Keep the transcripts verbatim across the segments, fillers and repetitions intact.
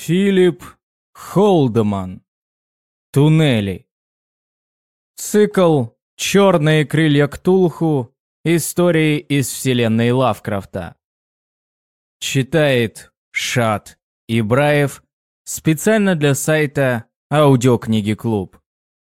Филипп Холдеман. Туннели. Цикл «Черные крылья Ктулху. Истории из вселенной Лавкрафта». Читает Шад Ибраев специально для сайта Аудиокниги Клуб.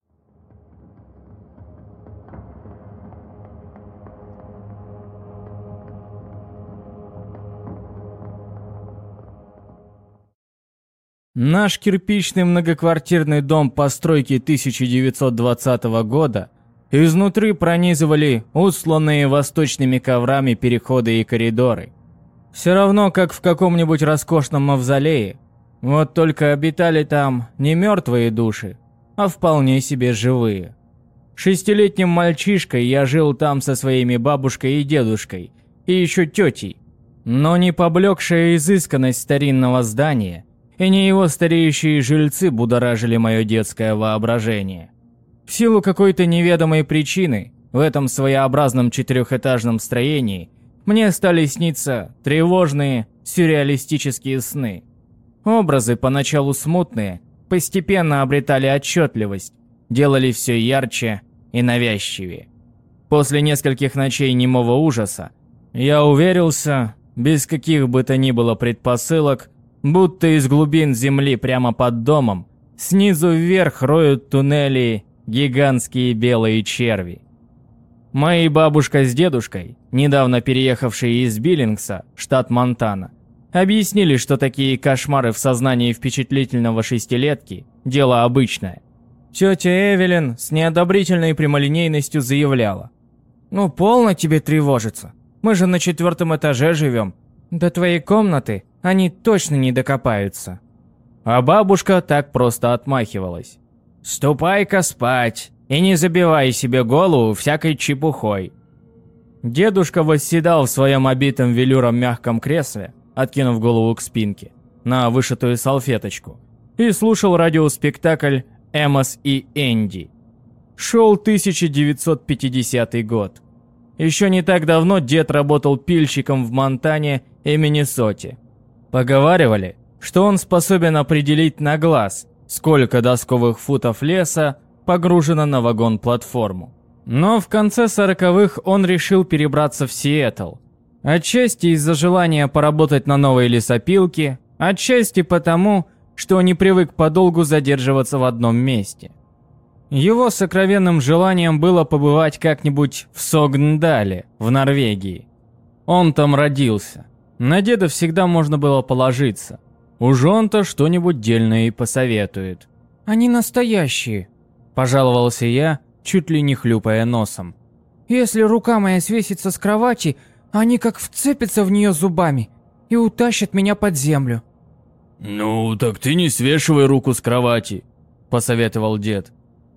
Наш кирпичный многоквартирный дом постройки тысяча девятьсот двадцатого года изнутри пронизывали устланные восточными коврами переходы и коридоры. Все равно, как в каком-нибудь роскошном мавзолее. Вот только обитали там не мертвые души, а вполне себе живые. Шестилетним мальчишкой я жил там со своими бабушкой и дедушкой, и еще тетей. Но не поблекшая изысканность старинного здания и не его стареющие жильцы будоражили мое детское воображение. В силу какой-то неведомой причины, в этом своеобразном четырехэтажном строении мне стали сниться тревожные, сюрреалистические сны. Образы, поначалу смутные, постепенно обретали отчетливость, делали все ярче и навязчивее. После нескольких ночей немого ужаса я уверился, без каких бы то ни было предпосылок, будто из глубин земли прямо под домом, снизу вверх роют туннели гигантские белые черви. Мои бабушка с дедушкой, недавно переехавшие из Биллингса, штат Монтана, объяснили, что такие кошмары в сознании впечатлительного шестилетки – дело обычное. Тетя Эвелин с неодобрительной прямолинейностью заявляла: «Ну, полно тебе тревожиться. Мы же на четвертом этаже живем. До твоей комнаты они точно не докопаются». А бабушка так просто отмахивалась: «Ступай-ка спать и не забивай себе голову всякой чепухой». Дедушка восседал в своем обитом велюром мягком кресле, откинув голову к спинке, на вышитую салфеточку, и слушал радиоспектакль «Эмос и Энди». Шел тысяча девятьсот пятидесятый год. Еще не так давно дед работал пильщиком в Монтане и Миннесоте. Поговаривали, что он способен определить на глаз, сколько досковых футов леса погружено на вагон-платформу. Но в конце сороковых он решил перебраться в Сиэтл. Отчасти из-за желания поработать на новой лесопилке, отчасти потому, что не привык подолгу задерживаться в одном месте. Его сокровенным желанием было побывать как-нибудь в Согндале, в Норвегии. Он там родился. На деда всегда можно было положиться. Уж он-то что-нибудь дельное и посоветует. «Они настоящие», – пожаловался я, чуть ли не хлюпая носом. «Если рука моя свесится с кровати, они как вцепятся в нее зубами и утащат меня под землю». «Ну, так ты не свешивай руку с кровати», – посоветовал дед.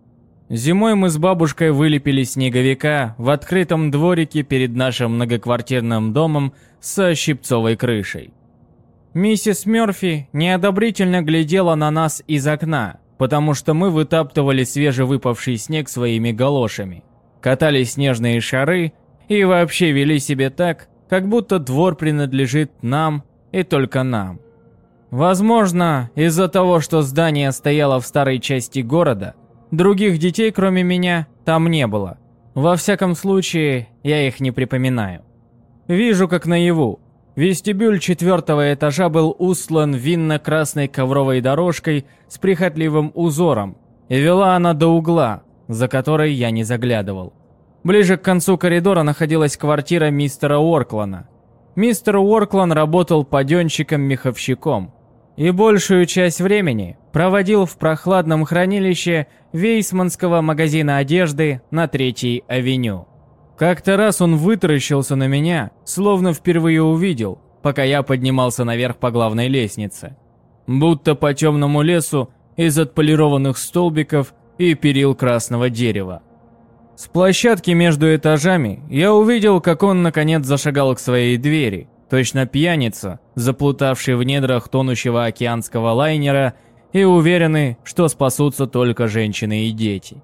Зимой мы с бабушкой вылепили снеговика в открытом дворике перед нашим многоквартирным домом со щипцовой крышей. Миссис Мёрфи неодобрительно глядела на нас из окна, потому что мы вытаптывали свежевыпавший снег своими галошами, катали снежные шары и вообще вели себя так, как будто двор принадлежит нам и только нам. Возможно, из-за того, что здание стояло в старой части города, других детей, кроме меня, там не было. Во всяком случае, я их не припоминаю. Вижу, как наяву. Вестибюль четвертого этажа был устлан винно-красной ковровой дорожкой с прихотливым узором, и вела она до угла, за которой я не заглядывал. Ближе к концу коридора находилась квартира мистера Уорклана. Мистер Уорклан работал паденщиком-меховщиком и большую часть времени проводил в прохладном хранилище Вейсманского магазина одежды на Третьей авеню. Как-то раз он вытаращился на меня, словно впервые увидел, пока я поднимался наверх по главной лестнице. Будто по темному лесу из отполированных столбиков и перил красного дерева. С площадки между этажами я увидел, как он наконец зашагал к своей двери, точно пьяница, заплутавший в недрах тонущего океанского лайнера и уверенный, что спасутся только женщины и дети.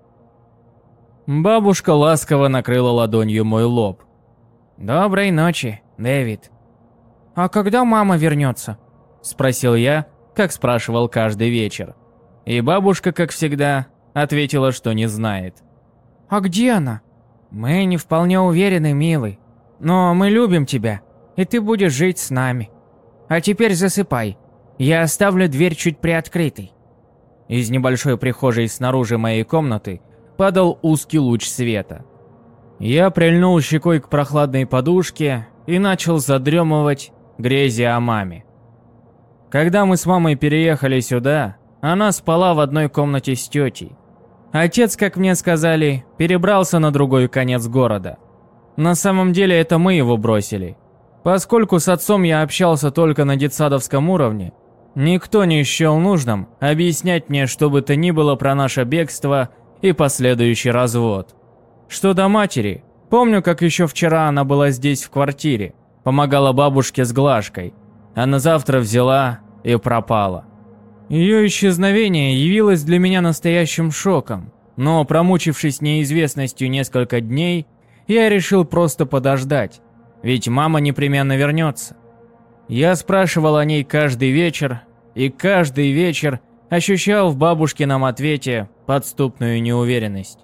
Бабушка ласково накрыла ладонью мой лоб. «Доброй ночи, Дэвид». «А когда мама вернется?» – спросил я, как спрашивал каждый вечер. И бабушка, как всегда, ответила, что не знает. «А где она?» «Мы не вполне уверены, милый. Но мы любим тебя, и ты будешь жить с нами. А теперь засыпай. Я оставлю дверь чуть приоткрытой». Из небольшой прихожей снаружи моей комнаты падал узкий луч света. Я прильнул щекой к прохладной подушке и начал задремывать, грезя о маме. Когда мы с мамой переехали сюда, она спала в одной комнате с тетей. Отец, как мне сказали, перебрался на другой конец города. На самом деле это мы его бросили. Поскольку с отцом я общался только на детсадовском уровне, никто не счел нужным объяснять мне что бы то ни было про наше бегство и последующий развод. Что до матери, помню, как еще вчера она была здесь в квартире, помогала бабушке с глажкой, а на завтра взяла и пропала. Ее исчезновение явилось для меня настоящим шоком, но, промучившись неизвестностью несколько дней, я решил просто подождать, ведь мама непременно вернется. Я спрашивал о ней каждый вечер, и каждый вечер ощущал в бабушкином ответе подступную неуверенность.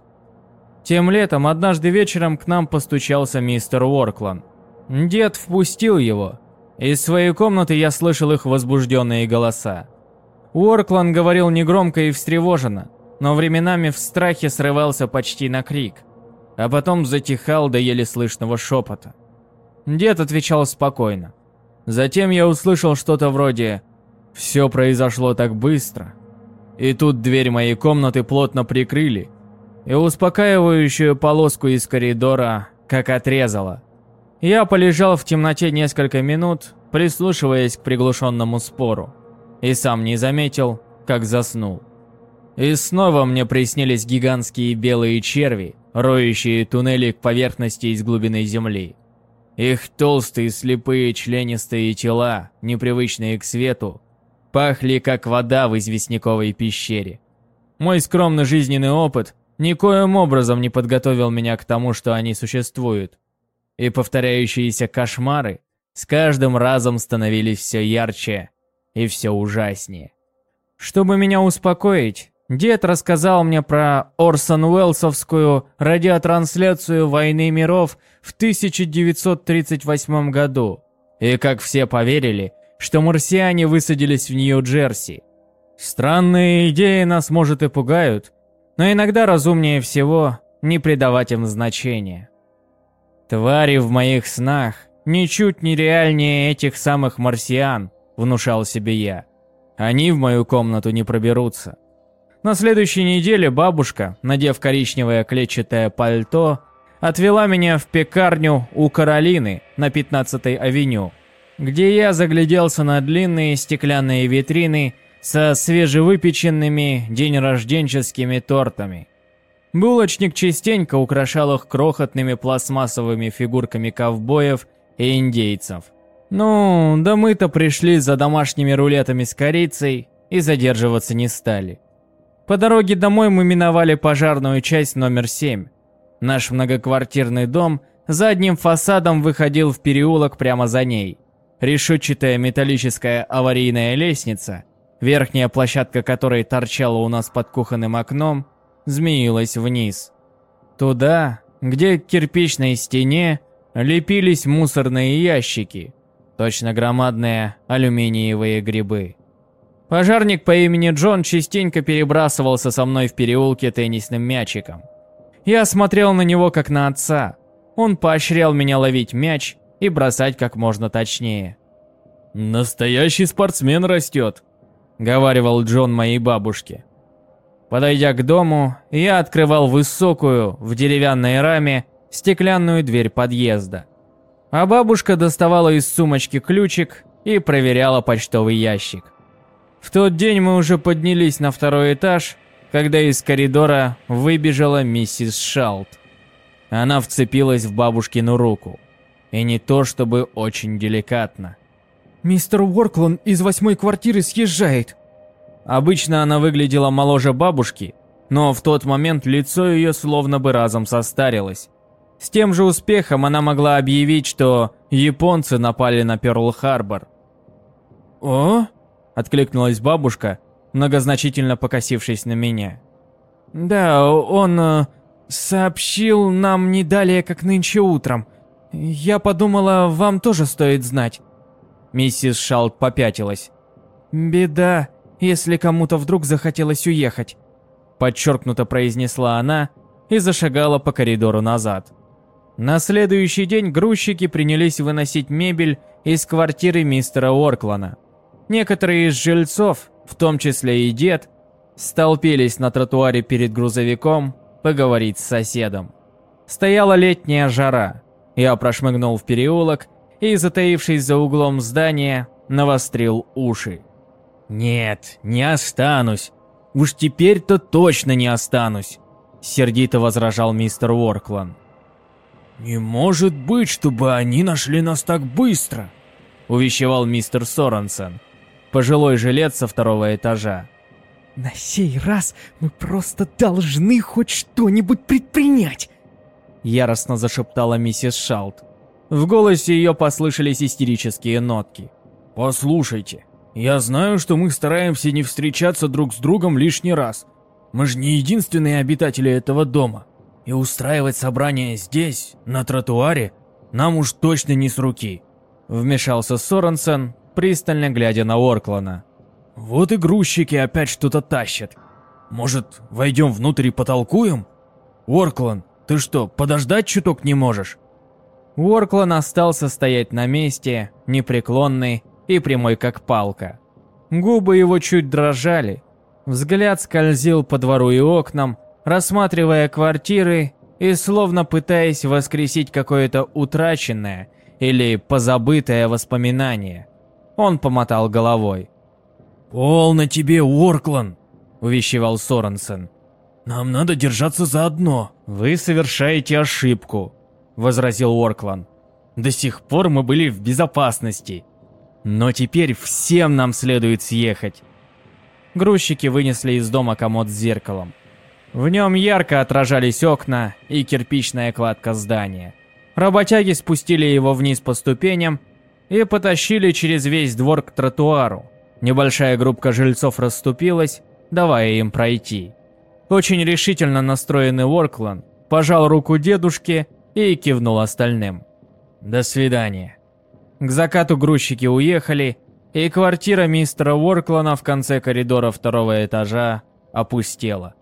Тем летом однажды вечером к нам постучался мистер Уорклан. Дед впустил его. Из своей комнаты я слышал их возбужденные голоса. Уорклан говорил негромко и встревоженно, но временами в страхе срывался почти на крик, а потом затихал до еле слышного шепота. Дед отвечал спокойно. Затем я услышал что-то вроде «Все произошло так быстро». И тут дверь моей комнаты плотно прикрыли, и успокаивающую полоску из коридора как отрезало. Я полежал в темноте несколько минут, прислушиваясь к приглушенному спору, и сам не заметил, как заснул. И снова мне приснились гигантские белые черви, роющие туннели к поверхности из глубины земли. Их толстые, слепые, членистые тела, непривычные к свету, пахли как вода в известняковой пещере. Мой скромный жизненный опыт никоим образом не подготовил меня к тому, что они существуют. И повторяющиеся кошмары с каждым разом становились все ярче и все ужаснее. Чтобы меня успокоить, дед рассказал мне про Орсон Уэллсовскую радиотрансляцию «Войны миров» в тысяча девятьсот тридцать восьмом году, и как все поверили, что марсиане высадились в Нью-Джерси. Странные идеи нас, может, и пугают, но иногда разумнее всего не придавать им значения. Твари в моих снах ничуть не реальнее этих самых марсиан, внушал себе я. Они в мою комнату не проберутся. На следующей неделе бабушка, надев коричневое клетчатое пальто, отвела меня в пекарню у Каролины на пятнадцатой авеню, где я загляделся на длинные стеклянные витрины со свежевыпеченными деньрожденческими тортами. Булочник частенько украшал их крохотными пластмассовыми фигурками ковбоев и индейцев. Ну, да мы-то пришли за домашними рулетами с корицей и задерживаться не стали. По дороге домой мы миновали пожарную часть номер семь. Наш многоквартирный дом задним фасадом выходил в переулок прямо за ней. Решетчатая металлическая аварийная лестница, верхняя площадка которой торчала у нас под кухонным окном, змеилась вниз. Туда, где к кирпичной стене лепились мусорные ящики, точно громадные алюминиевые грибы. Пожарник по имени Джон частенько перебрасывался со мной в переулке теннисным мячиком. Я смотрел на него как на отца. Он поощрял меня ловить мяч и бросать как можно точнее. «Настоящий спортсмен растет», — говаривал Джон моей бабушке. Подойдя к дому, я открывал высокую, в деревянной раме, стеклянную дверь подъезда. А бабушка доставала из сумочки ключик и проверяла почтовый ящик. В тот день мы уже поднялись на второй этаж, когда из коридора выбежала миссис Шалт. Она вцепилась в бабушкину руку. И не то чтобы очень деликатно. «Мистер Уорклан из восьмой квартиры съезжает». Обычно она выглядела моложе бабушки, но в тот момент лицо ее словно бы разом состарилось. С тем же успехом она могла объявить, что японцы напали на Пёрл-Харбор. «О?» откликнулась бабушка, многозначительно покосившись на меня. «Да, он э, сообщил нам не далее, как нынче утром. Я подумала, вам тоже стоит знать». Миссис Шалт попятилась. «Беда, если кому-то вдруг захотелось уехать», подчеркнуто произнесла она и зашагала по коридору назад. На следующий день грузчики принялись выносить мебель из квартиры мистера Орклана. Некоторые из жильцов, в том числе и дед, столпились на тротуаре перед грузовиком поговорить с соседом. Стояла летняя жара. Я прошмыгнул в переулок и, затаившись за углом здания, навострил уши. «Нет, не останусь. Уж теперь-то точно не останусь», — сердито возражал мистер Орклан. «Не может быть, чтобы они нашли нас так быстро», — увещевал мистер Соренсен, пожилой жилец со второго этажа. «На сей раз мы просто должны хоть что-нибудь предпринять!» Яростно зашептала миссис Шалт. В голосе ее послышались истерические нотки. «Послушайте, я знаю, что мы стараемся не встречаться друг с другом лишний раз. Мы же не единственные обитатели этого дома. И устраивать собрание здесь, на тротуаре, нам уж точно не с руки», — вмешался Соренсен, пристально глядя на Орклана. «Вот и грузчики опять что-то тащат. Может, войдем внутрь и потолкуем? Орклан, ты что, подождать чуток не можешь?» Орклан остался стоять на месте, непреклонный и прямой как палка. Губы его чуть дрожали. Взгляд скользил по двору и окнам, рассматривая квартиры и словно пытаясь воскресить какое-то утраченное или позабытое воспоминание. Он помотал головой. «Полно тебе, Орклан!» – увещевал Соренсен. «Нам надо держаться заодно». «Вы совершаете ошибку», – возразил Орклан. «До сих пор мы были в безопасности. Но теперь всем нам следует съехать». Грузчики вынесли из дома комод с зеркалом. В нем ярко отражались окна и кирпичная кладка здания. Работяги спустили его вниз по ступеням и потащили через весь двор к тротуару. Небольшая группка жильцов расступилась, давая им пройти. Очень решительно настроенный Орклан пожал руку дедушке и кивнул остальным. «До свидания». К закату грузчики уехали, и квартира мистера Орклана в конце коридора второго этажа опустела.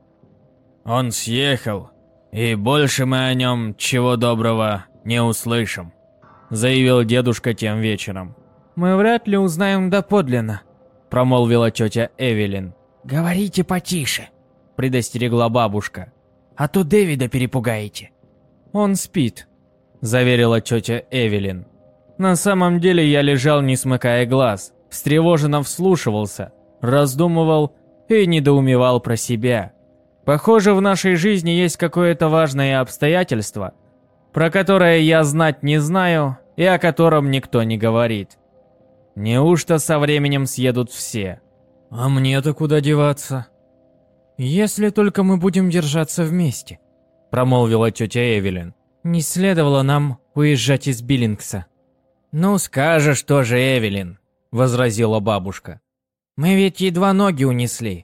«Он съехал, и больше мы о нем, чего доброго, не услышим», — заявил дедушка тем вечером. «Мы вряд ли узнаем доподлинно», — промолвила тетя Эвелин. «Говорите потише», — предостерегла бабушка. «а то Дэвида перепугаете». «Он спит», — заверила тетя Эвелин. На самом деле я лежал, не смыкая глаз, встревоженно вслушивался, раздумывал и недоумевал про себя. Похоже, в нашей жизни есть какое-то важное обстоятельство, про которое я знать не знаю и о котором никто не говорит. Неужто со временем съедут все? А мне-то куда деваться? «Если только мы будем держаться вместе», — промолвила тетя Эвелин. «Не следовало нам уезжать из Биллингса». «Ну скажешь тоже, Эвелин», — возразила бабушка. «Мы ведь едва ноги унесли».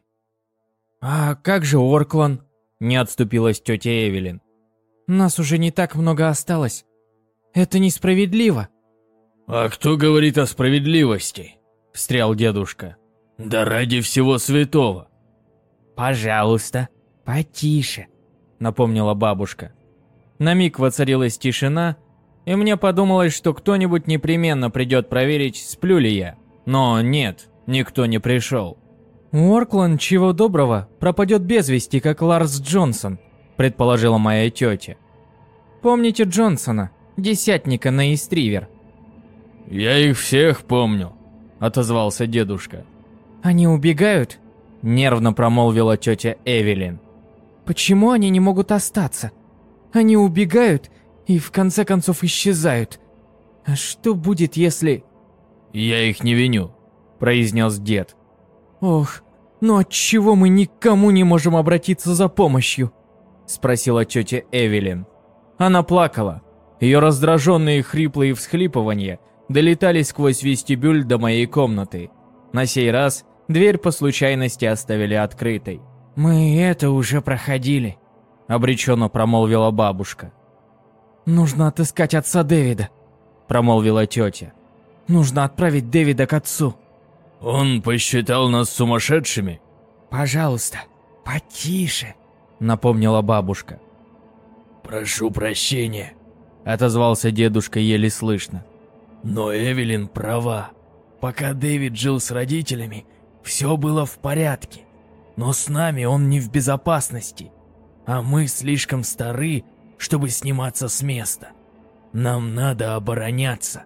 «А как же Орклан?» — не отступилась тетя Эвелин. «Нас уже не так много осталось. Это несправедливо». «А кто говорит о справедливости?» — встрял дедушка. «Да ради всего святого». «Пожалуйста, потише», — напомнила бабушка. На миг воцарилась тишина, и мне подумалось, что кто-нибудь непременно придет проверить, сплю ли я. Но нет, никто не пришел. «Орклан, чего доброго, пропадет без вести, как Ларс Джонсон», — предположила моя тетя. «Помните Джонсона, десятника на Истривер?» «Я их всех помню», — отозвался дедушка. «Они убегают?» — нервно промолвила тетя Эвелин. «Почему они не могут остаться? Они убегают и в конце концов исчезают. А что будет, если...» «Я их не виню», — произнес дед. «Ох, но отчего мы никому не можем обратиться за помощью?» — спросила тетя Эвелин. Она плакала. Ее раздраженные хриплые всхлипывания долетали сквозь вестибюль до моей комнаты. На сей раз дверь по случайности оставили открытой. «Мы это уже проходили», — обреченно промолвила бабушка. «Нужно отыскать отца Дэвида», — промолвила тетя. «Нужно отправить Дэвида к отцу». «Он посчитал нас сумасшедшими?» «Пожалуйста, потише», — напомнила бабушка. «Прошу прощения», — отозвался дедушка еле слышно. «Но Эвелин права. Пока Дэвид жил с родителями, все было в порядке. Но с нами он не в безопасности, а мы слишком стары, чтобы сниматься с места. Нам надо обороняться».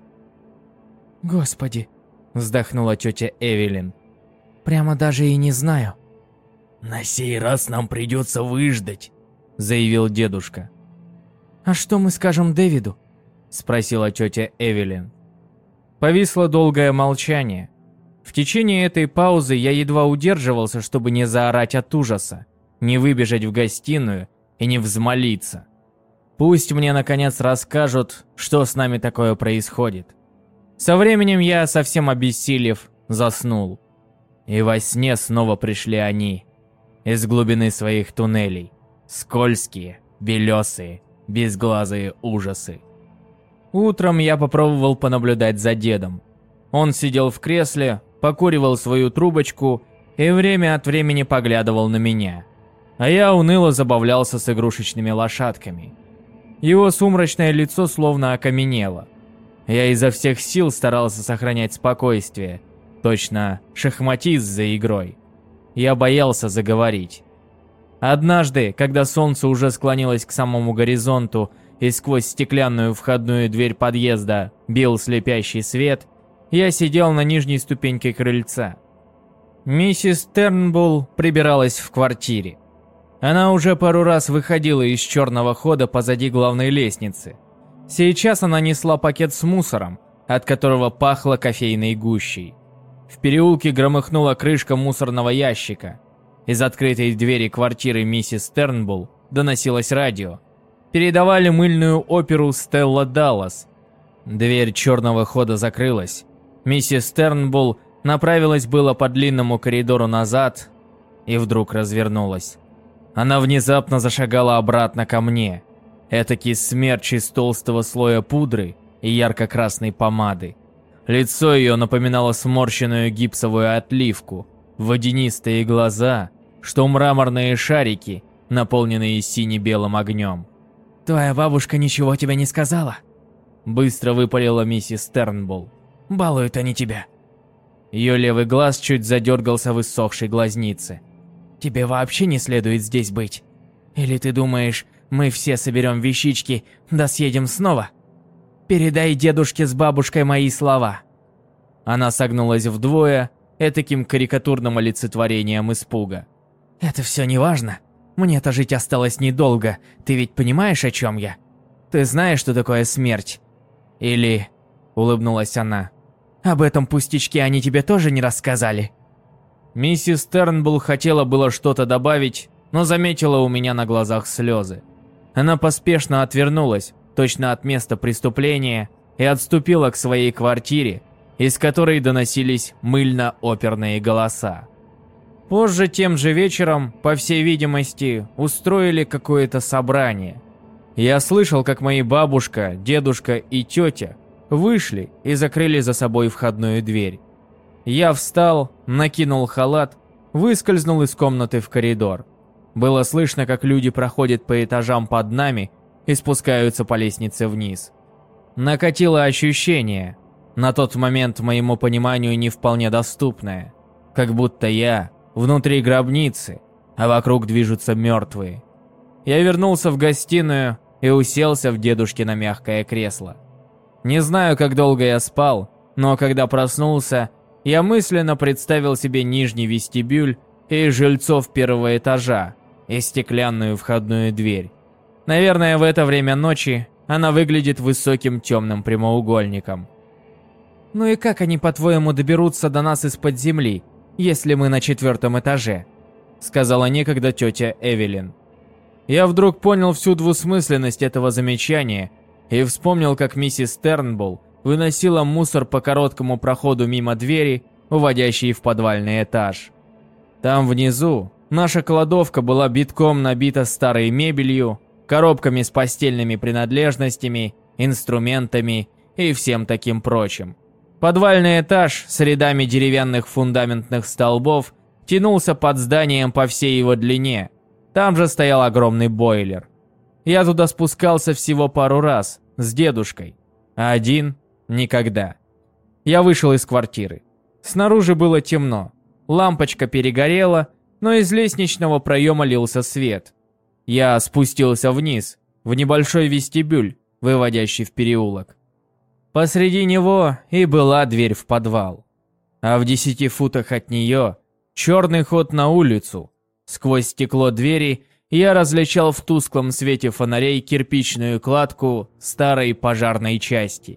«Господи», — вздохнула тетя Эвелин. «Прямо даже и не знаю». «На сей раз нам придется выждать», — заявил дедушка. «А что мы скажем Дэвиду?» — спросила тетя Эвелин. Повисло долгое молчание. В течение этой паузы я едва удерживался, чтобы не заорать от ужаса, не выбежать в гостиную и не взмолиться. Пусть мне наконец расскажут, что с нами такое происходит. Со временем я, совсем обессилев, заснул. И во сне снова пришли они. Из глубины своих туннелей. Скользкие, белесые, безглазые ужасы. Утром я попробовал понаблюдать за дедом. Он сидел в кресле, покуривал свою трубочку и время от времени поглядывал на меня. А я уныло забавлялся с игрушечными лошадками. Его сумрачное лицо словно окаменело. Я изо всех сил старался сохранять спокойствие, точно шахматист за игрой. Я боялся заговорить. Однажды, когда солнце уже склонилось к самому горизонту и сквозь стеклянную входную дверь подъезда бил слепящий свет, я сидел на нижней ступеньке крыльца. Миссис Тернбулл прибиралась в квартире. Она уже пару раз выходила из черного хода позади главной лестницы. Сейчас она несла пакет с мусором, от которого пахло кофейной гущей. В переулке громыхнула крышка мусорного ящика. Из открытой двери квартиры миссис Тернбулл доносилось радио. Передавали мыльную оперу «Стелла Даллас». Дверь черного хода закрылась. Миссис Тернбулл направилась было по длинному коридору назад и вдруг развернулась. Она внезапно зашагала обратно ко мне. Этакий смерч из толстого слоя пудры и ярко-красной помады. Лицо ее напоминало сморщенную гипсовую отливку, водянистые глаза, что мраморные шарики, наполненные сине-белым огнем. «Твоя бабушка ничего тебе не сказала?» Быстро выпалила миссис Тернбулл. «Балуют они тебя». Ее левый глаз чуть задергался в иссохшей глазнице. «Тебе вообще не следует здесь быть. Или ты думаешь, мы все соберем вещички, да съедем снова? Передай дедушке с бабушкой мои слова». Она согнулась вдвое, этаким карикатурным олицетворением испуга. «Это все не важно. Мне-то жить осталось недолго. Ты ведь понимаешь, о чем я? Ты знаешь, что такое смерть? Или...» — улыбнулась она. «Об этом пустячке они тебе тоже не рассказали?» Миссис Тернбулл хотела было что-то добавить, но заметила у меня на глазах слезы. Она поспешно отвернулась, точно от места преступления, и отступила к своей квартире, из которой доносились мыльно-оперные голоса. Позже тем же вечером, по всей видимости, устроили какое-то собрание. Я слышал, как мои бабушка, дедушка и тетя вышли и закрыли за собой входную дверь. Я встал, накинул халат, выскользнул из комнаты в коридор. Было слышно, как люди проходят по этажам под нами и спускаются по лестнице вниз. Накатило ощущение, на тот момент моему пониманию не вполне доступное, как будто я внутри гробницы, а вокруг движутся мертвые. Я вернулся в гостиную и уселся в дедушкино мягкое кресло. Не знаю, как долго я спал, но когда проснулся, я мысленно представил себе нижний вестибюль и жильцов первого этажа, и стеклянную входную дверь. Наверное, в это время ночи она выглядит высоким темным прямоугольником. «Ну и как они, по-твоему, доберутся до нас из-под земли, если мы на четвертом этаже?» — сказала некогда тетя Эвелин. Я вдруг понял всю двусмысленность этого замечания и вспомнил, как миссис Тернбулл выносила мусор по короткому проходу мимо двери уводящий в подвальный этаж. Там внизу наша кладовка была битком набита старой мебелью, коробками с постельными принадлежностями, инструментами и всем таким прочим. Подвальный этаж с рядами деревянных фундаментных столбов тянулся под зданием по всей его длине. Там же стоял огромный бойлер. Я туда спускался всего пару раз, с дедушкой, а один – никогда. Я вышел из квартиры. Снаружи было темно. Лампочка перегорела, но из лестничного проема лился свет. Я спустился вниз, в небольшой вестибюль, выводящий в переулок. Посреди него и была дверь в подвал. А в десяти футах от нее черный ход на улицу. Сквозь стекло двери я различал в тусклом свете фонарей кирпичную кладку старой пожарной части.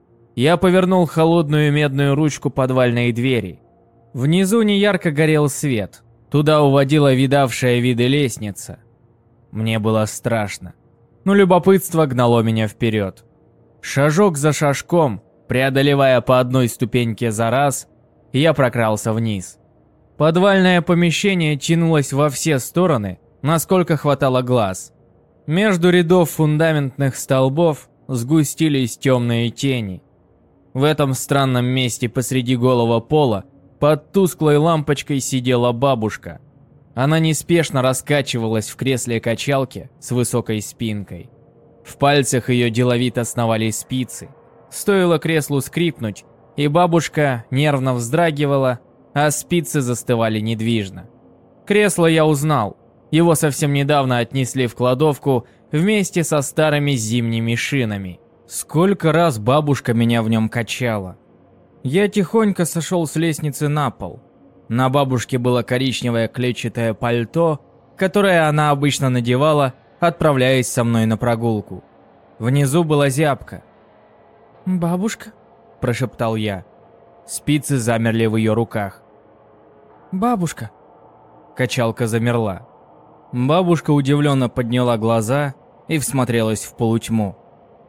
Я повернул холодную медную ручку подвальной двери. Внизу неярко горел свет. Туда уводила видавшая виды лестница. Мне было страшно, но любопытство гнало меня вперед. Шажок за шажком, преодолевая по одной ступеньке за раз, я прокрался вниз. Подвальное помещение тянулось во все стороны, насколько хватало глаз. Между рядов фундаментных столбов сгустились темные тени. В этом странном месте посреди голого пола под тусклой лампочкой сидела бабушка. Она неспешно раскачивалась в кресле-качалке с высокой спинкой. В пальцах ее деловито сновали спицы. Стоило креслу скрипнуть, и бабушка нервно вздрагивала, а спицы застывали недвижно. Кресло я узнал. Его совсем недавно отнесли в кладовку вместе со старыми зимними шинами. Сколько раз бабушка меня в нем качала. Я тихонько сошел с лестницы на пол. На бабушке было коричневое клетчатое пальто, которое она обычно надевала, отправляясь со мной на прогулку. Внизу была зябка. «Бабушка?» – прошептал я. Спицы замерли в ее руках. «Бабушка?» Качалка замерла. Бабушка удивленно подняла глаза и всмотрелась в полутьму.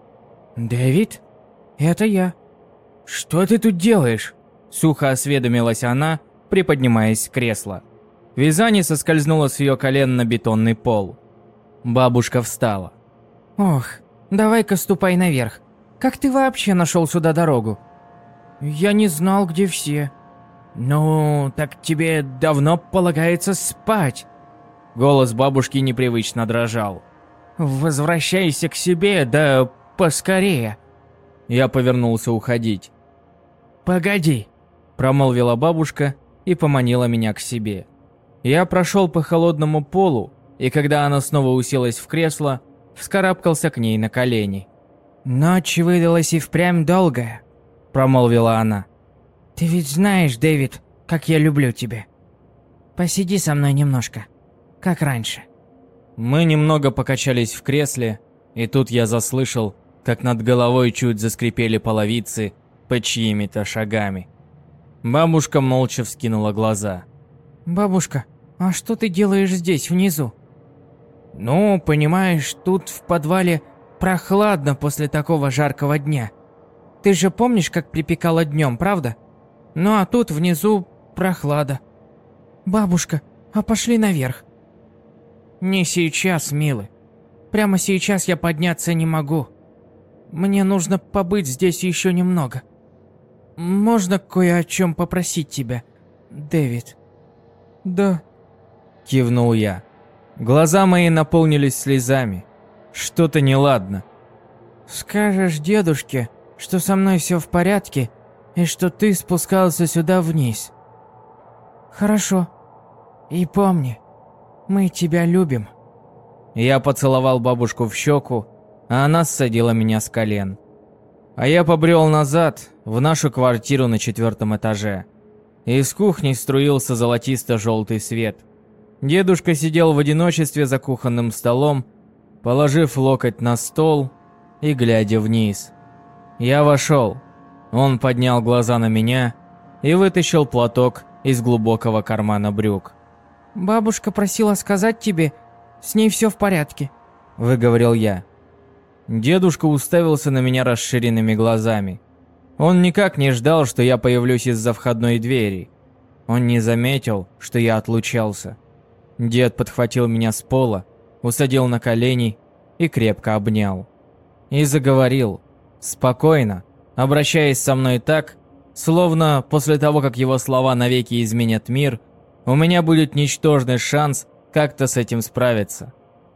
«Дэвид? Это я. Что ты тут делаешь?» Сухо осведомилась она, приподнимаясь с кресла. Вязание соскользнуло с ее колен на бетонный пол. Бабушка встала. «Ох, давай-ка ступай наверх. Как ты вообще нашел сюда дорогу?» «Я не знал, где все». «Ну, так тебе давно полагается спать». Голос бабушки непривычно дрожал. «Возвращайся к себе, да поскорее». Я повернулся уходить. «Погоди», – промолвила бабушка и поманила меня к себе. Я прошел по холодному полу, и когда она снова уселась в кресло, вскарабкался к ней на колени. «Ночь выдалась и впрямь долгая», – промолвила она. «Ты ведь знаешь, Дэвид, как я люблю тебя. Посиди со мной немножко, как раньше». Мы немного покачались в кресле, и тут я заслышал, как над головой чуть заскрипели половицы под чьими-то шагами. Бабушка молча вскинула глаза. «Бабушка, а что ты делаешь здесь, внизу?» «Ну, понимаешь, тут в подвале прохладно после такого жаркого дня. Ты же помнишь, как припекало днем, правда? Ну а тут внизу прохлада. Бабушка, а пошли наверх». «Не сейчас, милый. Прямо сейчас я подняться не могу. Мне нужно побыть здесь еще немного. Можно кое о чем попросить тебя, Дэвид?» «Да», – кивнул я. Глаза мои наполнились слезами. Что-то неладно. «Скажешь дедушке, что со мной все в порядке, и что ты спускался сюда вниз. Хорошо. И помни, мы тебя любим». Я поцеловал бабушку в щеку, а она ссадила меня с колен. А я побрел назад, в нашу квартиру на четвертом этаже. Из кухни струился золотисто-желтый свет. Дедушка сидел в одиночестве за кухонным столом, положив локоть на стол и глядя вниз. Я вошел. Он поднял глаза на меня и вытащил платок из глубокого кармана брюк. «Бабушка просила сказать тебе, с ней все в порядке», – выговорил я. Дедушка уставился на меня расширенными глазами. Он никак не ждал, что я появлюсь из-за входной двери. Он не заметил, что я отлучался. Дед подхватил меня с пола, усадил на колени и крепко обнял. И заговорил, спокойно, обращаясь со мной так, словно после того, как его слова навеки изменят мир, у меня будет ничтожный шанс как-то с этим справиться.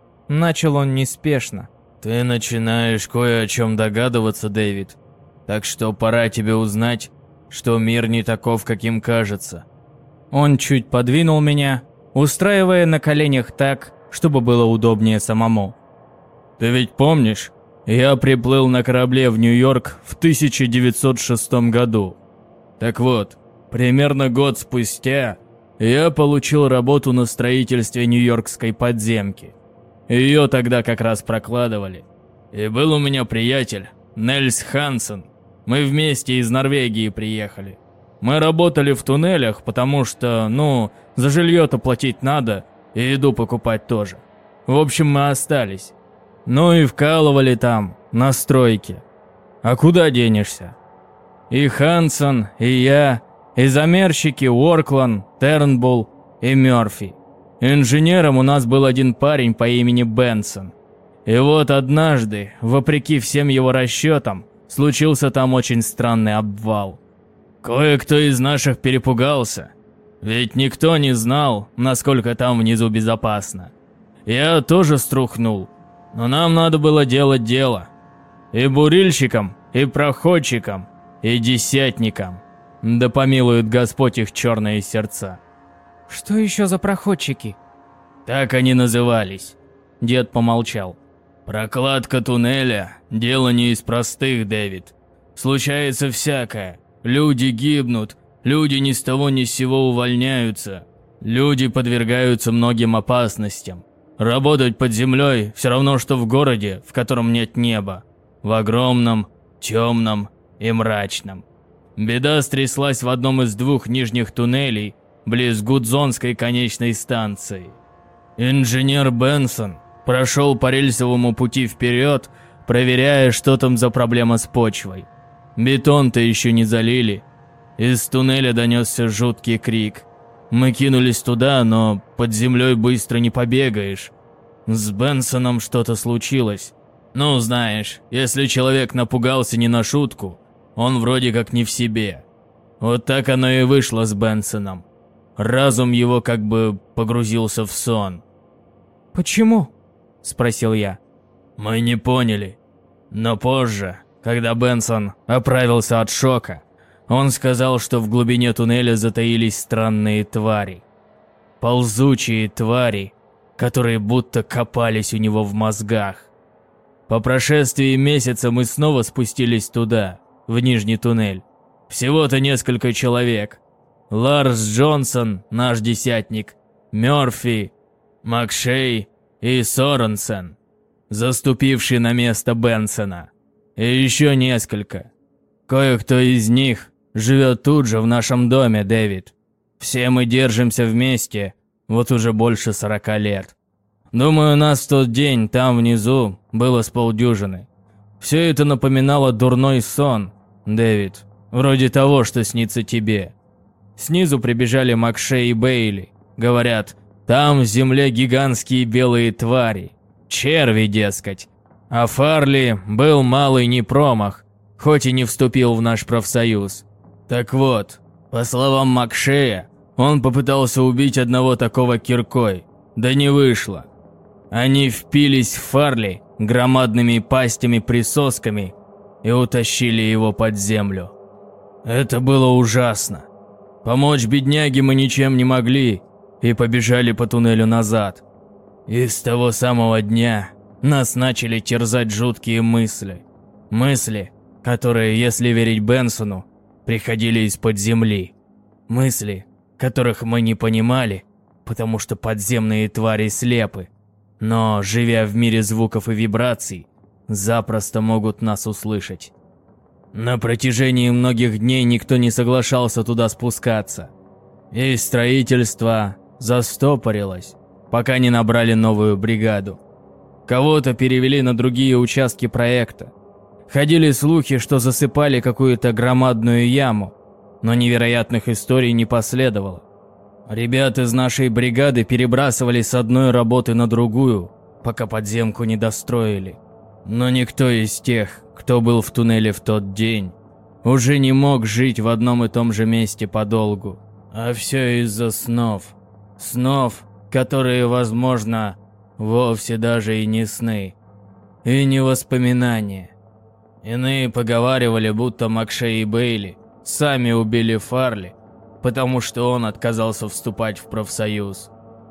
Начал он неспешно. «Ты начинаешь кое о чем догадываться, Дэвид. Так что пора тебе узнать, что мир не таков, каким кажется». Он чуть подвинул меня, устраивая на коленях так, чтобы было удобнее самому. «Ты ведь помнишь, я приплыл на корабле в Нью-Йорк в тысяча девятьсот шестом году. Так вот, примерно год спустя я получил работу на строительстве нью-йоркской подземки. Ее тогда как раз прокладывали. И был у меня приятель, Нельс Хансен. Мы вместе из Норвегии приехали. Мы работали в туннелях, потому что, ну, за жилье-то платить надо, и еду покупать тоже. В общем, мы остались. Ну и вкалывали там, на стройке. А куда денешься? И Хансен, и я, и замерщики Уорклан, Тернбулл и Мёрфи. Инженером у нас был один парень по имени Бенсон. И вот однажды, вопреки всем его расчетам, случился там очень странный обвал. Кое-кто из наших перепугался, ведь никто не знал, насколько там внизу безопасно. Я тоже струхнул, но нам надо было делать дело. И бурильщикам, и проходчикам, и десятникам. Да помилует Господь их черные сердца. Что еще за проходчики? Так они назывались. Дед помолчал. Прокладка туннеля – дело не из простых, Дэвид. Случается всякое. Люди гибнут, люди ни с того ни с сего увольняются. Люди подвергаются многим опасностям. Работать под землей все равно, что в городе, в котором нет неба. В огромном, темном и мрачном. Беда стряслась в одном из двух нижних туннелей, близ Гудзонской конечной станции. Инженер Бенсон прошел по рельсовому пути вперед, проверяя, что там за проблема с почвой. Бетон-то еще не залили. Из туннеля донесся жуткий крик. Мы кинулись туда, но под землей быстро не побегаешь. С Бенсоном что-то случилось. Ну, знаешь, если человек напугался не на шутку, он вроде как не в себе. Вот так оно и вышло с Бенсоном. Разум его как бы погрузился в сон. «Почему?» – спросил я. Мы не поняли. Но позже, когда Бенсон оправился от шока, он сказал, что в глубине туннеля затаились странные твари. Ползучие твари, которые будто копались у него в мозгах. По прошествии месяца мы снова спустились туда, в нижний туннель. Всего-то несколько человек. Ларс Джонсон, наш десятник, Мёрфи, Макшей и Соренсен, заступивший на место Бенсона. И еще несколько. Кое-кто из них живет тут же в нашем доме, Дэвид. Все мы держимся вместе вот уже больше сорока лет. Думаю, нас в тот день там внизу было с полдюжины. Все это напоминало дурной сон, Дэвид, вроде того, что снится тебе. Снизу прибежали Макшей и Бейли. Говорят, там в земле гигантские белые твари. Черви, дескать. А Фарли был малый не промах, хоть и не вступил в наш профсоюз. Так вот, по словам Макшея, он попытался убить одного такого киркой, да не вышло. Они впились в Фарли громадными пастями-присосками и утащили его под землю. Это было ужасно. Помочь бедняге мы ничем не могли и побежали по туннелю назад. И с того самого дня нас начали терзать жуткие мысли. Мысли, которые, если верить Бенсону, приходили из-под земли. Мысли, которых мы не понимали, потому что подземные твари слепы. Но, живя в мире звуков и вибраций, запросто могут нас услышать. На протяжении многих дней никто не соглашался туда спускаться. И строительство застопорилось, пока не набрали новую бригаду. Кого-то перевели на другие участки проекта. Ходили слухи, что засыпали какую-то громадную яму, но невероятных историй не последовало. Ребят из нашей бригады перебрасывали с одной работы на другую, пока подземку не достроили. Но никто из тех, кто был в туннеле в тот день, уже не мог жить в одном и том же месте подолгу. А все из-за снов. Снов, которые, возможно, вовсе даже и не сны. И не воспоминания. Иные поговаривали, будто Макшей и Бейли сами убили Фарли, потому что он отказался вступать в профсоюз.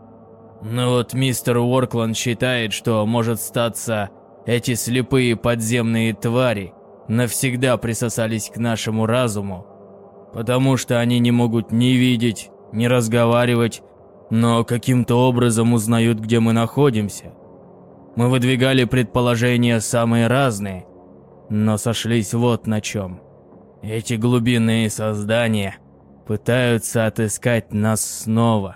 Но вот мистер Уоркланд считает, что, может статься, эти слепые подземные твари навсегда присосались к нашему разуму, потому что они не могут ни видеть, ни разговаривать, но каким-то образом узнают, где мы находимся. Мы выдвигали предположения самые разные, но сошлись вот на чем. Эти глубинные создания пытаются отыскать нас снова.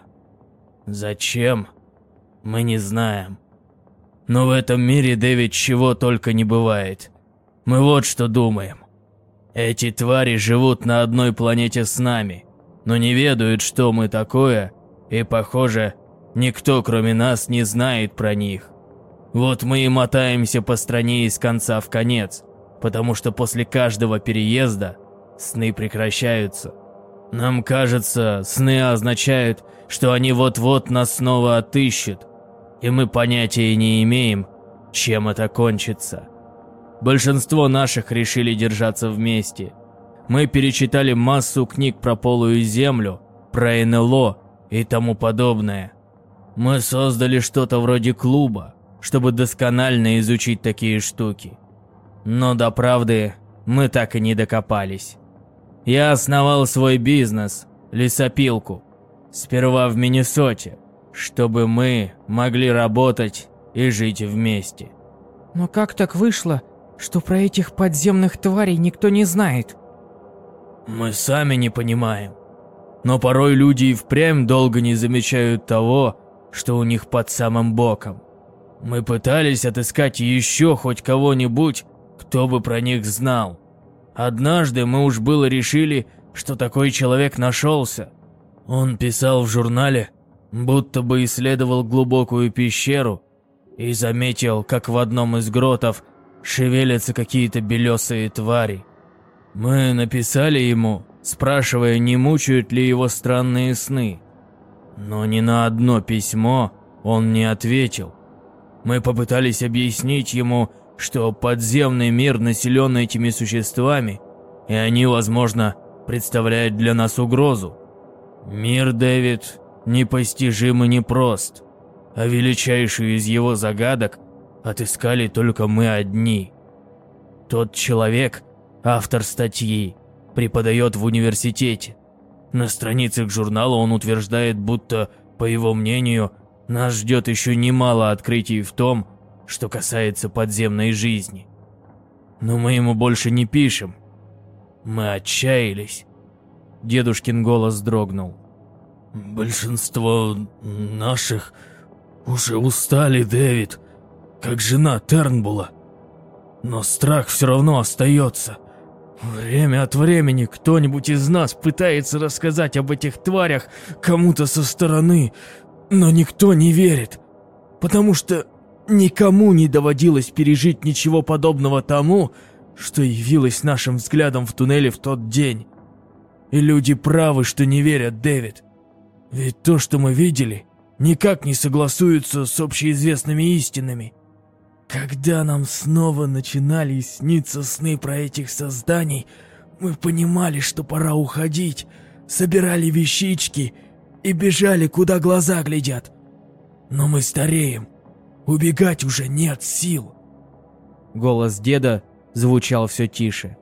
Зачем? Мы не знаем. Но в этом мире, Дэвид, чего только не бывает. Мы вот что думаем. Эти твари живут на одной планете с нами, но не ведают, что мы такое, и, похоже, никто, кроме нас, не знает про них. Вот мы и мотаемся по стране из конца в конец, потому что после каждого переезда сны прекращаются. Нам кажется, сны означают, что они вот-вот нас снова отыщут, и мы понятия не имеем, чем это кончится. Большинство наших решили держаться вместе. Мы перечитали массу книг про полую землю, про эн эл о и тому подобное. Мы создали что-то вроде клуба, чтобы досконально изучить такие штуки. Но до правды мы так и не докопались. Я основал свой бизнес, лесопилку, сперва в Миннесоте, чтобы мы могли работать и жить вместе. Но как так вышло, что про этих подземных тварей никто не знает? Мы сами не понимаем. Но порой люди и впрямь долго не замечают того, что у них под самым боком. Мы пытались отыскать еще хоть кого-нибудь, кто бы про них знал. Однажды мы уж было решили, что такой человек нашелся. Он писал в журнале, будто бы исследовал глубокую пещеру и заметил, как в одном из гротов шевелятся какие-то белесые твари. Мы написали ему, спрашивая, не мучают ли его странные сны. Но ни на одно письмо он не ответил. Мы попытались объяснить ему, что подземный мир населен этими существами, и они, возможно, представляют для нас угрозу. Мир, Дэвид, непостижим и непрост, а величайшую из его загадок отыскали только мы одни. Тот человек, автор статьи, преподает в университете. На страницах журнала он утверждает, будто, по его мнению, нас ждет еще немало открытий в том, что касается подземной жизни. Но мы ему больше не пишем. Мы отчаялись. Дедушкин голос дрогнул. Большинство наших уже устали, Дэвид, как жена Тернбула. Но страх все равно остается. Время от времени кто-нибудь из нас пытается рассказать об этих тварях кому-то со стороны, но никто не верит, потому что никому не доводилось пережить ничего подобного тому, что явилось нашим взглядом в туннеле в тот день. И люди правы, что не верят, Дэвид. Ведь то, что мы видели, никак не согласуется с общеизвестными истинами. Когда нам снова начинали сниться сны про этих созданий, мы понимали, что пора уходить, собирали вещички и бежали, куда глаза глядят. Но мы стареем. Убегать уже нет сил. Голос деда звучал все тише.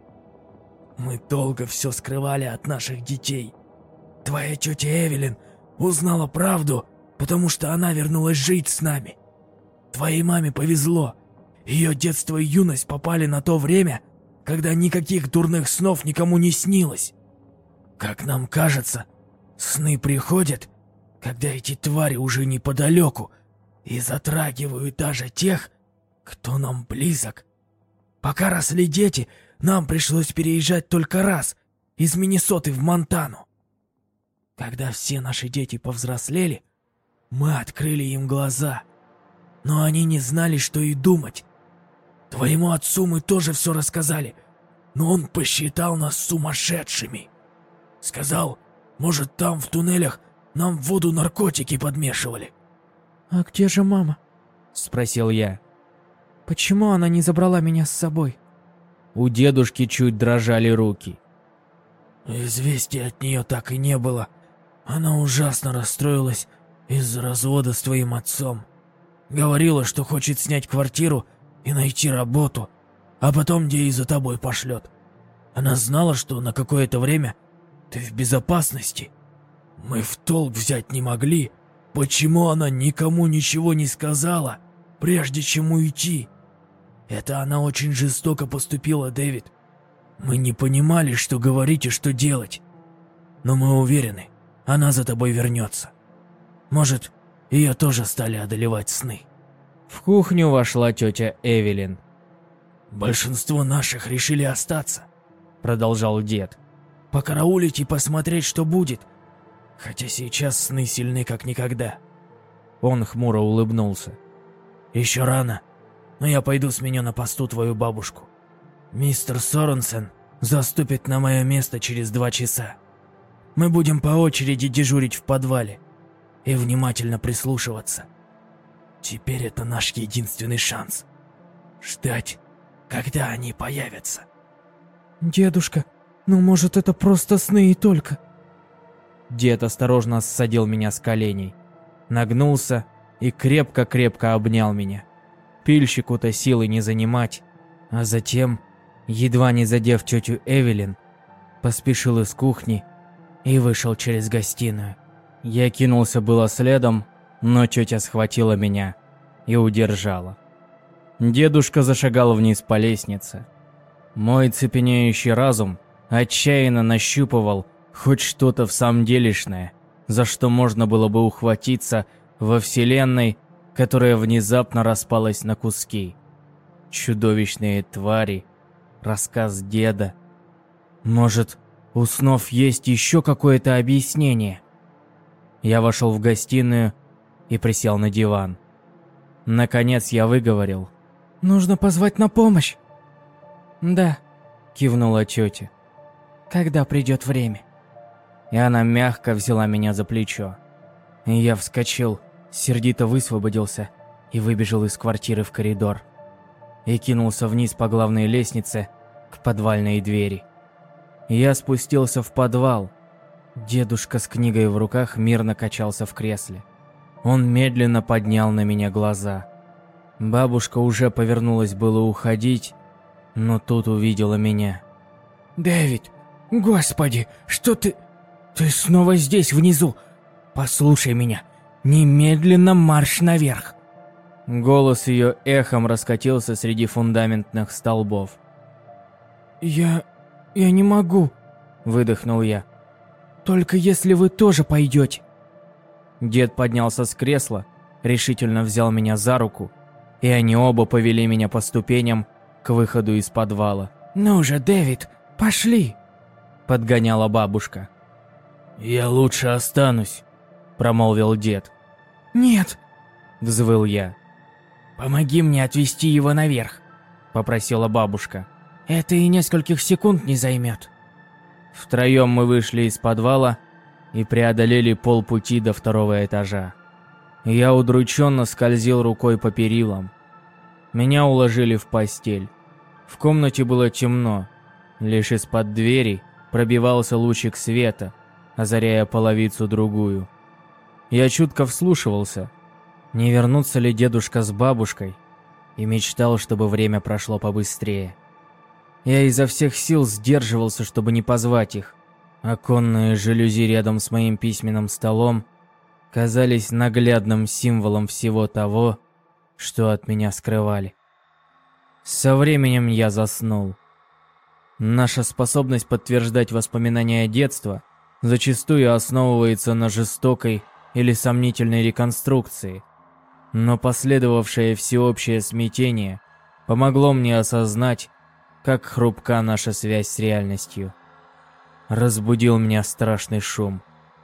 Мы долго все скрывали от наших детей. Твоя тетя Эвелин узнала правду, потому что она вернулась жить с нами. Твоей маме повезло. Ее детство и юность попали на то время, когда никаких дурных снов никому не снилось. Как нам кажется, сны приходят, когда эти твари уже неподалеку, и затрагивают даже тех, кто нам близок. Пока росли дети, нам пришлось переезжать только раз, из Миннесоты в Монтану. Когда все наши дети повзрослели, мы открыли им глаза, но они не знали, что и думать. Твоему отцу мы тоже все рассказали, но он посчитал нас сумасшедшими. Сказал, может, там в туннелях нам в воду наркотики подмешивали. «А где же мама?» – спросил я. «Почему она не забрала меня с собой?» У дедушки чуть дрожали руки. Известия от нее так и не было. Она ужасно расстроилась из-за развода с твоим отцом. Говорила, что хочет снять квартиру и найти работу, а потом Дей за тобой пошлет. Она знала, что на какое-то время ты в безопасности. Мы в толк взять не могли, почему она никому ничего не сказала, прежде чем уйти. Это она очень жестоко поступила, Дэвид. Мы не понимали, что говорить и что делать. Но мы уверены, она за тобой вернется. Может, ее тоже стали одолевать сны. В кухню вошла тетя Эвелин. Большинство наших решили остаться, продолжал дед. Покараулить и посмотреть, что будет. Хотя сейчас сны сильны как никогда. Он хмуро улыбнулся. Еще рано, но я пойду сменю на посту твою бабушку. Мистер Соренсен заступит на мое место через два часа. Мы будем по очереди дежурить в подвале и внимательно прислушиваться. Теперь это наш единственный шанс. Ждать, когда они появятся. «Дедушка, ну может это просто сны и только?» Дед осторожно ссадил меня с коленей, нагнулся и крепко-крепко обнял меня. Пильщику-то силы не занимать, а затем, едва не задев тетю Эвелин, поспешил из кухни и вышел через гостиную. Я кинулся было следом, но тетя схватила меня и удержала. Дедушка зашагал вниз по лестнице. Мой цепенеющий разум отчаянно нащупывал хоть что-то в самом делешное, за что можно было бы ухватиться во вселенной, которая внезапно распалась на куски. Чудовищные твари, рассказ деда. Может, у снов есть еще какое-то объяснение? Я вошел в гостиную и присел на диван. Наконец я выговорил. «Нужно позвать на помощь». «Да», — кивнула тетя. «Когда придет время». И она мягко взяла меня за плечо. И я вскочил, сердито высвободился и выбежал из квартиры в коридор. И кинулся вниз по главной лестнице к подвальной двери. Я спустился в подвал. Дедушка с книгой в руках мирно качался в кресле. Он медленно поднял на меня глаза. Бабушка уже повернулась было уходить, но тут увидела меня. «Дэвид, господи, что ты... Ты снова здесь, внизу. Послушай меня, немедленно марш наверх». Голос ее эхом раскатился среди фундаментных столбов. «Я... я не могу», — выдохнул я. «Только если вы тоже пойдете». Дед поднялся с кресла, решительно взял меня за руку, и они оба повели меня по ступеням к выходу из подвала. «Ну же, Дэвид, пошли!» — подгоняла бабушка. «Я лучше останусь», — промолвил дед. «Нет!» — взвыл я. «Помоги мне отвезти его наверх», — попросила бабушка. «Это и нескольких секунд не займет». Втроем мы вышли из подвала и преодолели полпути до второго этажа. Я удрученно скользил рукой по перилам. Меня уложили в постель. В комнате было темно. Лишь из-под двери пробивался лучик света, озаряя половицу-другую. Я чутко вслушивался, не вернутся ли дедушка с бабушкой, и мечтал, чтобы время прошло побыстрее. Я изо всех сил сдерживался, чтобы не позвать их. Оконные жалюзи рядом с моим письменным столом казались наглядным символом всего того, что от меня скрывали. Со временем я заснул. Наша способность подтверждать воспоминания детства зачастую основывается на жестокой или сомнительной реконструкции, но последовавшее всеобщее смятение помогло мне осознать, как хрупка наша связь с реальностью. Разбудил меня страшный шум.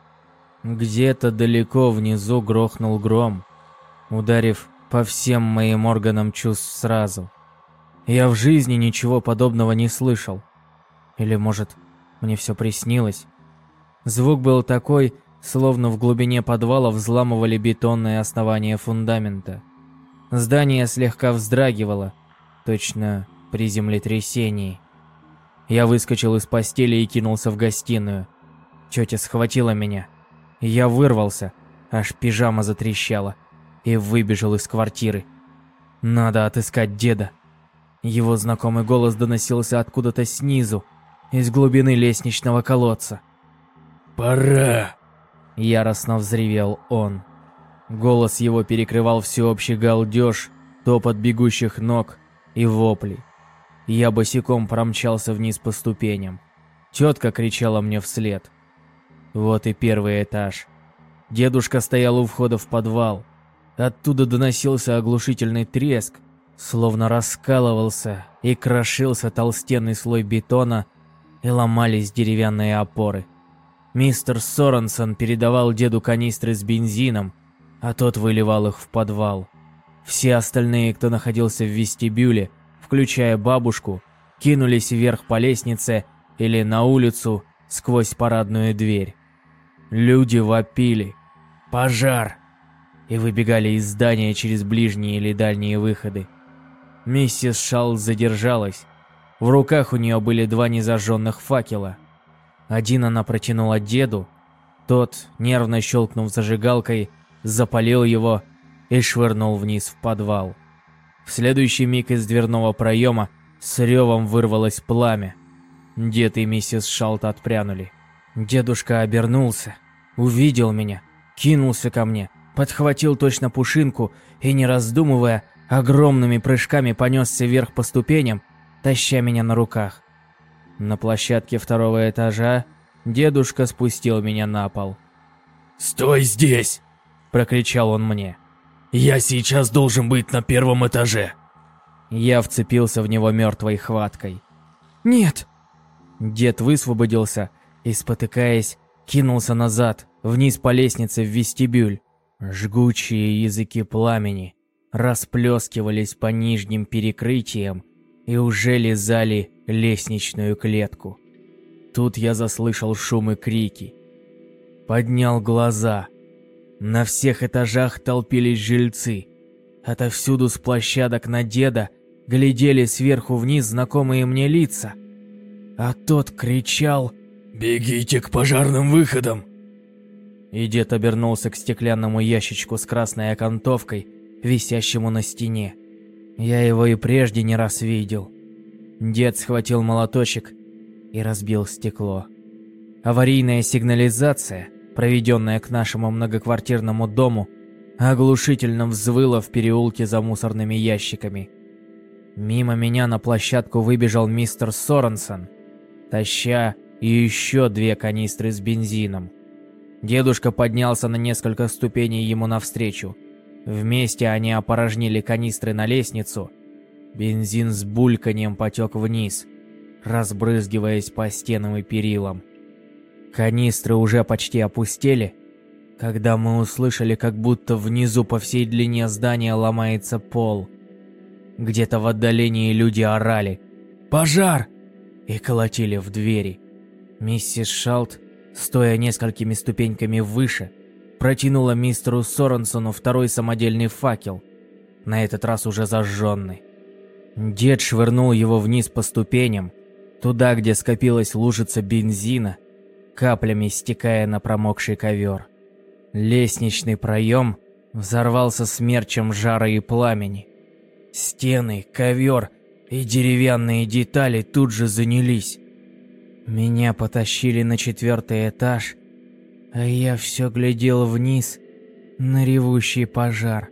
Где-то далеко внизу грохнул гром, ударив по всем моим органам чувств сразу. Я в жизни ничего подобного не слышал. Или, может, мне все приснилось? Звук был такой, словно в глубине подвала взламывали бетонное основание фундамента. Здание слегка вздрагивало, точно при землетрясении. Я выскочил из постели и кинулся в гостиную. Тетя схватила меня. Я вырвался, аж пижама затрещала, и выбежал из квартиры. Надо отыскать деда. Его знакомый голос доносился откуда-то снизу, из глубины лестничного колодца. «Пора!» — яростно взревел он. Голос его перекрывал всеобщий галдеж, топот бегущих ног и вопли. Я босиком промчался вниз по ступеням. Тетка кричала мне вслед. Вот и первый этаж. Дедушка стоял у входа в подвал. Оттуда доносился оглушительный треск, словно раскалывался и крошился толстенный слой бетона, и ломались деревянные опоры. Мистер Соренсон передавал деду канистры с бензином, а тот выливал их в подвал. Все остальные, кто находился в вестибюле, включая бабушку, кинулись вверх по лестнице или на улицу сквозь парадную дверь. Люди вопили «Пожар!» и выбегали из здания через ближние или дальние выходы. Миссис Шалт задержалась. В руках у нее были два незажженных факела. Один она протянула деду, тот, нервно щелкнув зажигалкой, запалил его и швырнул вниз в подвал. В следующий миг из дверного проема с ревом вырвалось пламя. Дед и миссис Шалт отпрянули. Дедушка обернулся, увидел меня, кинулся ко мне, подхватил точно пушинку и, не раздумывая, огромными прыжками понесся вверх по ступеням, таща меня на руках. На площадке второго этажа дедушка спустил меня на пол. «Стой здесь!» – прокричал он мне. «Я сейчас должен быть на первом этаже!» Я вцепился в него мертвой хваткой. «Нет!» Дед высвободился и, спотыкаясь, кинулся назад, вниз по лестнице в вестибюль. Жгучие языки пламени расплескивались по нижним перекрытиям и уже лизали лестничную клетку. Тут я заслышал шум и крики. Поднял глаза. На всех этажах толпились жильцы. Отовсюду с площадок на деда глядели сверху вниз знакомые мне лица. А тот кричал «Бегите к пожарным выходам!» И дед обернулся к стеклянному ящичку с красной окантовкой, висящему на стене. Я его и прежде не раз видел. Дед схватил молоточек и разбил стекло. Аварийная сигнализация, проведенная к нашему многоквартирному дому, оглушительно взвыла в переулке за мусорными ящиками. Мимо меня на площадку выбежал мистер Соренсон, таща еще две канистры с бензином. Дедушка поднялся на несколько ступеней ему навстречу. Вместе они опорожнили канистры на лестницу. Бензин с бульканьем потек вниз, разбрызгиваясь по стенам и перилам. Канистры уже почти опустели, когда мы услышали, как будто внизу по всей длине здания ломается пол. Где-то в отдалении люди орали «Пожар!» и колотили в двери. Миссис Шалт, стоя несколькими ступеньками выше, протянула мистеру Соренсону второй самодельный факел, на этот раз уже зажженный. Дед швырнул его вниз по ступеням, туда, где скопилась лужица бензина, каплями стекая на промокший ковер. Лестничный проем взорвался смерчем жара и пламени. Стены, ковер и деревянные детали тут же занялись. Меня потащили на четвертый этаж, а я все глядел вниз на ревущий пожар.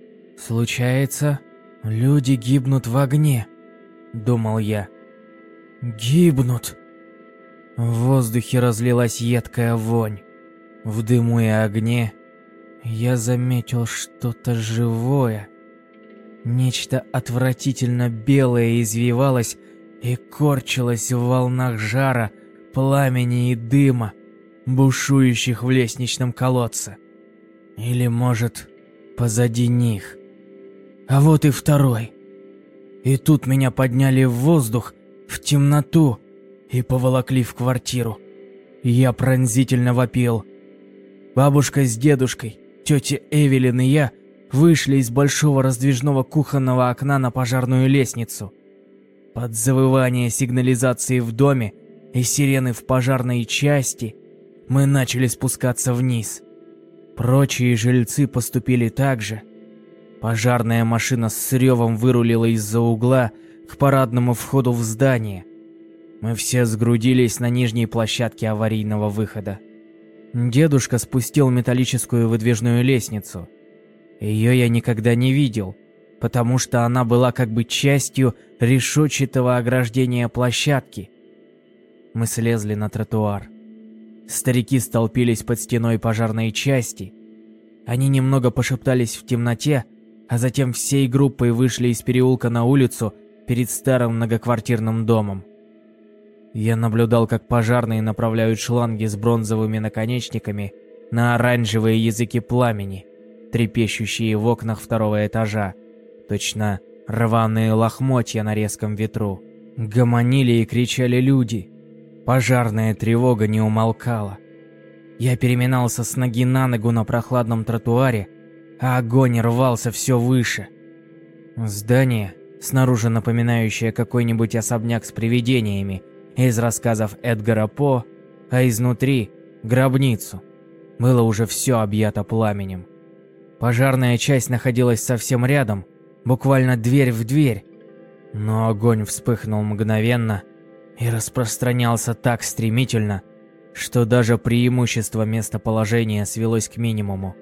Случается, люди гибнут в огне, думал я. Гибнут. В воздухе разлилась едкая вонь. В дыму и огне я заметил что-то живое. Нечто отвратительно белое извивалось и корчилась в волнах жара, пламени и дыма, бушующих в лестничном колодце. Или, может, позади них. А вот и второй. И тут меня подняли в воздух, в темноту, и поволокли в квартиру. Я пронзительно вопил. Бабушка с дедушкой, тетя Эвелин и я вышли из большого раздвижного кухонного окна на пожарную лестницу. Под завывание сигнализации в доме и сирены в пожарной части мы начали спускаться вниз. Прочие жильцы поступили так же. Пожарная машина с ревом вырулила из-за угла к парадному входу в здание. Мы все сгрудились на нижней площадке аварийного выхода. Дедушка спустил металлическую выдвижную лестницу. Ее я никогда не видел, потому что она была как бы частью решетчатого ограждения площадки. Мы слезли на тротуар. Старики столпились под стеной пожарной части. Они немного пошептались в темноте, а затем всей группой вышли из переулка на улицу перед старым многоквартирным домом. Я наблюдал, как пожарные направляют шланги с бронзовыми наконечниками на оранжевые языки пламени, трепещущие в окнах второго этажа, точно рваные лохмотья на резком ветру. Гомонили и кричали люди. Пожарная тревога не умолкала. Я переминался с ноги на ногу на прохладном тротуаре, а огонь рвался все выше. Здание, снаружи напоминающее какой-нибудь особняк с привидениями из рассказов Эдгара По, а изнутри — гробницу, было уже все объято пламенем. Пожарная часть находилась совсем рядом, буквально дверь в дверь, но огонь вспыхнул мгновенно и распространялся так стремительно, что даже преимущество местоположения свелось к минимуму.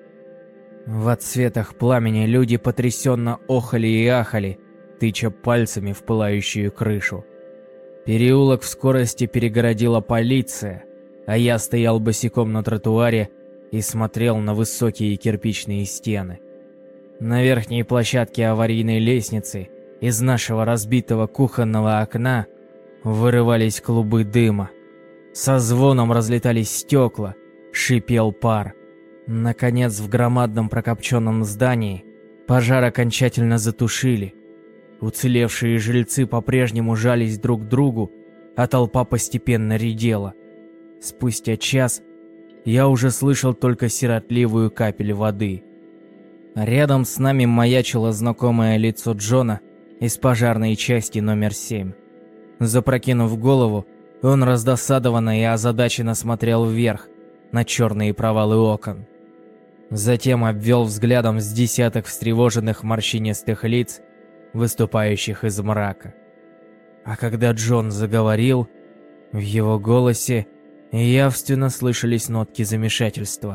В отсветах пламени люди потрясенно охали и ахали, тыча пальцами в пылающую крышу. Переулок в скорости перегородила полиция, а я стоял босиком на тротуаре и смотрел на высокие кирпичные стены. На верхней площадке аварийной лестницы из нашего разбитого кухонного окна вырывались клубы дыма. Со звоном разлетались стекла, шипел пар. Наконец, в громадном прокопченном здании пожар окончательно затушили. Уцелевшие жильцы по-прежнему жались друг к другу, а толпа постепенно редела. Спустя час я уже слышал только сиротливую капель воды. Рядом с нами маячило знакомое лицо Джона из пожарной части номер семь. Запрокинув голову, он раздосадованно и озадаченно смотрел вверх, на черные провалы окон. Затем обвел взглядом с десяток встревоженных морщинистых лиц, выступающих из мрака. А когда Джон заговорил, в его голосе явственно слышались нотки замешательства.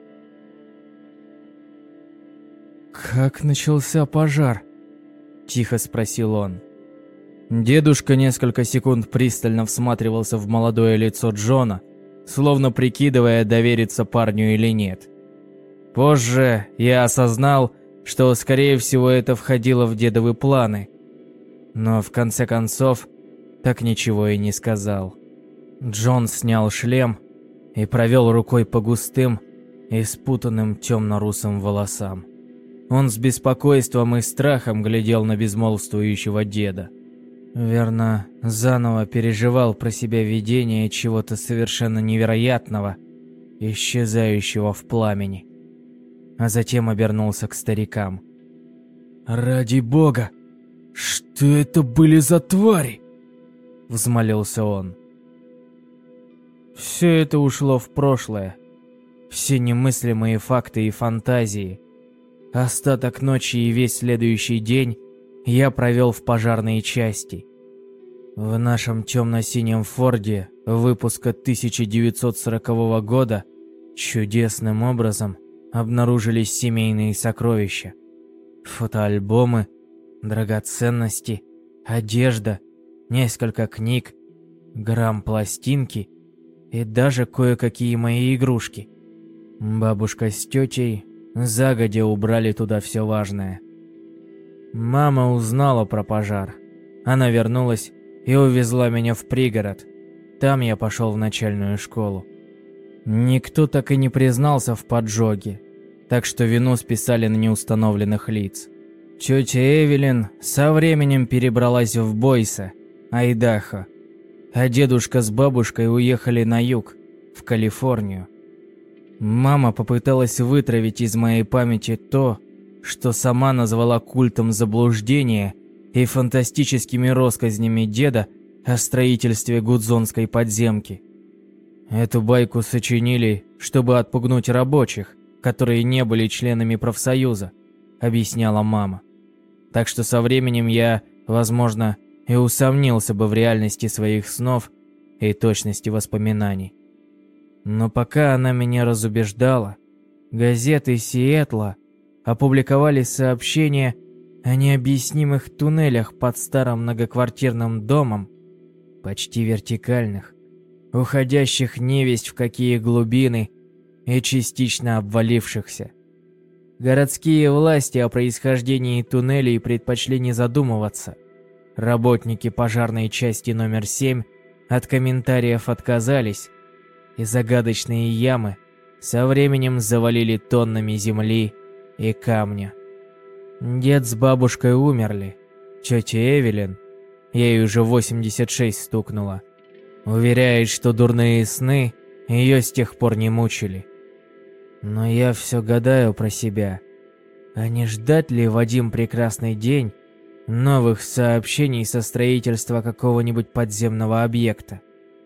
«Как начался пожар?» – тихо спросил он. Дедушка несколько секунд пристально всматривался в молодое лицо Джона, словно прикидывая, довериться парню или нет. Позже я осознал, что, скорее всего, это входило в дедовы планы, но в конце концов так ничего и не сказал. Джон снял шлем и провел рукой по густым и спутанным темно-русым волосам. Он с беспокойством и страхом глядел на безмолвствующего деда. Верно, заново переживал про себя видение чего-то совершенно невероятного, исчезающего в пламени. А затем обернулся к старикам. «Ради бога! Что это были за твари?» — взмолился он. Все это ушло в прошлое. Все немыслимые факты и фантазии. Остаток ночи и весь следующий день я провел в пожарной части. В нашем темно-синем Форде выпуска тысяча девятьсот сорокового года чудесным образом обнаружились семейные сокровища. Фотоальбомы, драгоценности, одежда, несколько книг, грамм-пластинки и даже кое-какие мои игрушки. Бабушка с тетей загодя убрали туда все важное. Мама узнала про пожар. Она вернулась и увезла меня в пригород. Там я пошел в начальную школу. Никто так и не признался в поджоге, так что вину списали на неустановленных лиц. Тетя Эвелин со временем перебралась в Бойсе, Айдахо, а дедушка с бабушкой уехали на юг, в Калифорнию. Мама попыталась вытравить из моей памяти то, что сама назвала культом заблуждения и фантастическими россказнями деда о строительстве гудзонской подземки. Эту байку сочинили, чтобы отпугнуть рабочих, которые не были членами профсоюза, объясняла мама. Так что со временем я, возможно, и усомнился бы в реальности своих снов и точности воспоминаний. Но пока она меня разубеждала, газеты Сиэтла опубликовали сообщения о необъяснимых туннелях под старым многоквартирным домом, почти вертикальных, уходящих невесть в какие глубины и частично обвалившихся. Городские власти о происхождении туннелей предпочли не задумываться. Работники пожарной части номер семь от комментариев отказались, и загадочные ямы со временем завалили тоннами земли и камня. Дед с бабушкой умерли. Тетя Эвелин, ей уже восемьдесят шесть стукнуло, уверяет, что дурные сны ее с тех пор не мучили. Но я все гадаю про себя. А не ждать ли в один прекрасный день новых сообщений со строительства какого-нибудь подземного объекта?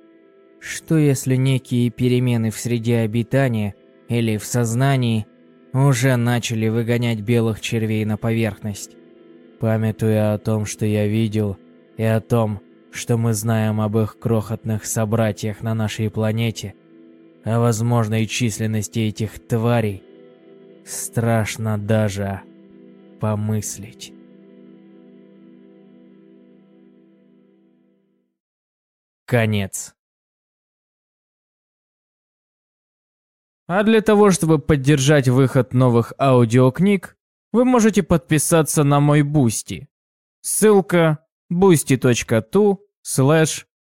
Что если некие перемены в среде обитания или в сознании уже начали выгонять белых червей на поверхность? Памятуя о том, что я видел, и о том, что мы знаем об их крохотных собратьях на нашей планете, о возможной численности этих тварей, страшно даже помыслить. Конец. А для того, чтобы поддержать выход новых аудиокниг, вы можете подписаться на мой Бусти. Ссылка boosty точка ту слэш